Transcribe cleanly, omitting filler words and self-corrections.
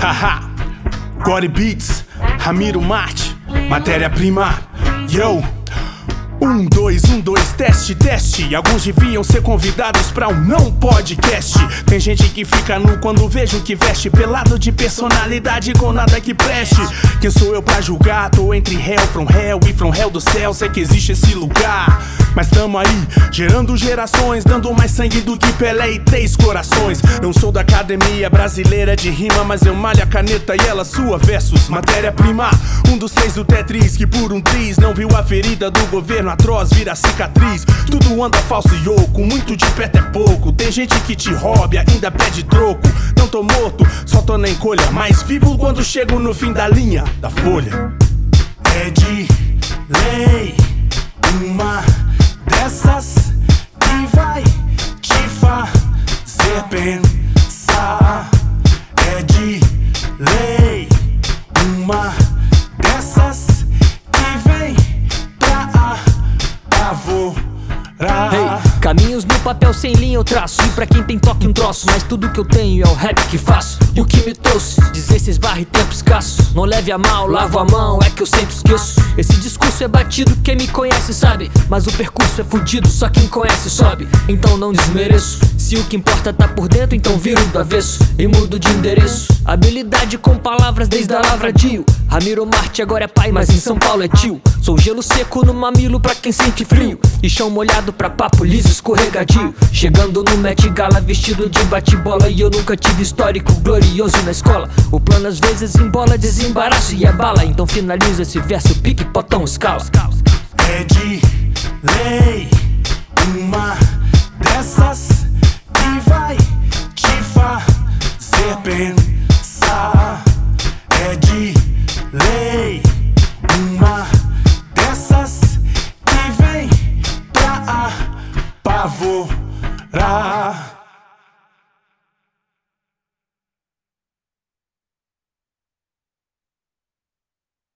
Haha, Gory Beats, Ramiro Marte, matéria-prima, yo. 1, 2, 1, 2, teste, teste. Alguns deviam ser convidados pra um não podcast. Tem gente que fica nu quando vejo que veste, pelado de personalidade com nada que preste. Quem sou eu pra julgar? Tô entre hell e from hell do céu. Sei que existe esse lugar, mas tamo aí, gerando gerações, dando mais sangue do que Pelé e 3 corações. Não sou da academia brasileira de rima, mas eu malho a caneta e ela sua versus matéria-prima. Um dos 3 do Tetris que por um triz não viu a ferida do governo atroz vira cicatriz. Tudo anda falso e oco, muito de perto é pouco. Tem gente que te rouba e ainda pede troco. Não tô morto, só tô na encolha, mas vivo quando chego no fim da linha da folha. É de lei uma dessas que vai te fazer pensar. É de lei uma dessas que vem pra apavorar. Hey, caminhos no papel sem linha eu traço, e pra quem tem toque um troço, mas tudo que eu tenho é o rap que faço. E o que me trouxe, 16 / tempo escasso. Não leve a mal, lavo a mão, é que eu sempre esqueço. Esse discurso é batido, quem me conhece sabe, mas o percurso é fudido, só quem conhece sobe. Então não desmereço, se o que importa tá por dentro, então viro do avesso e mudo de endereço. Habilidade com palavras desde a lavradio. Ramiro Marte agora é pai, mas em São Paulo é tio. Sou gelo seco no mamilo pra quem sente frio, e chão molhado pra papo liso escorregadio. Chegando no Met Gala vestido de bate-bola, e eu nunca tive histórico glorioso na escola. O plano às vezes embola, desembaraço e é bala. Então finalizo esse verso, pique, potão, escala. É de lei uma dessas que vai te fazer pensar. É de lei uma dessas que vem pra apavorar.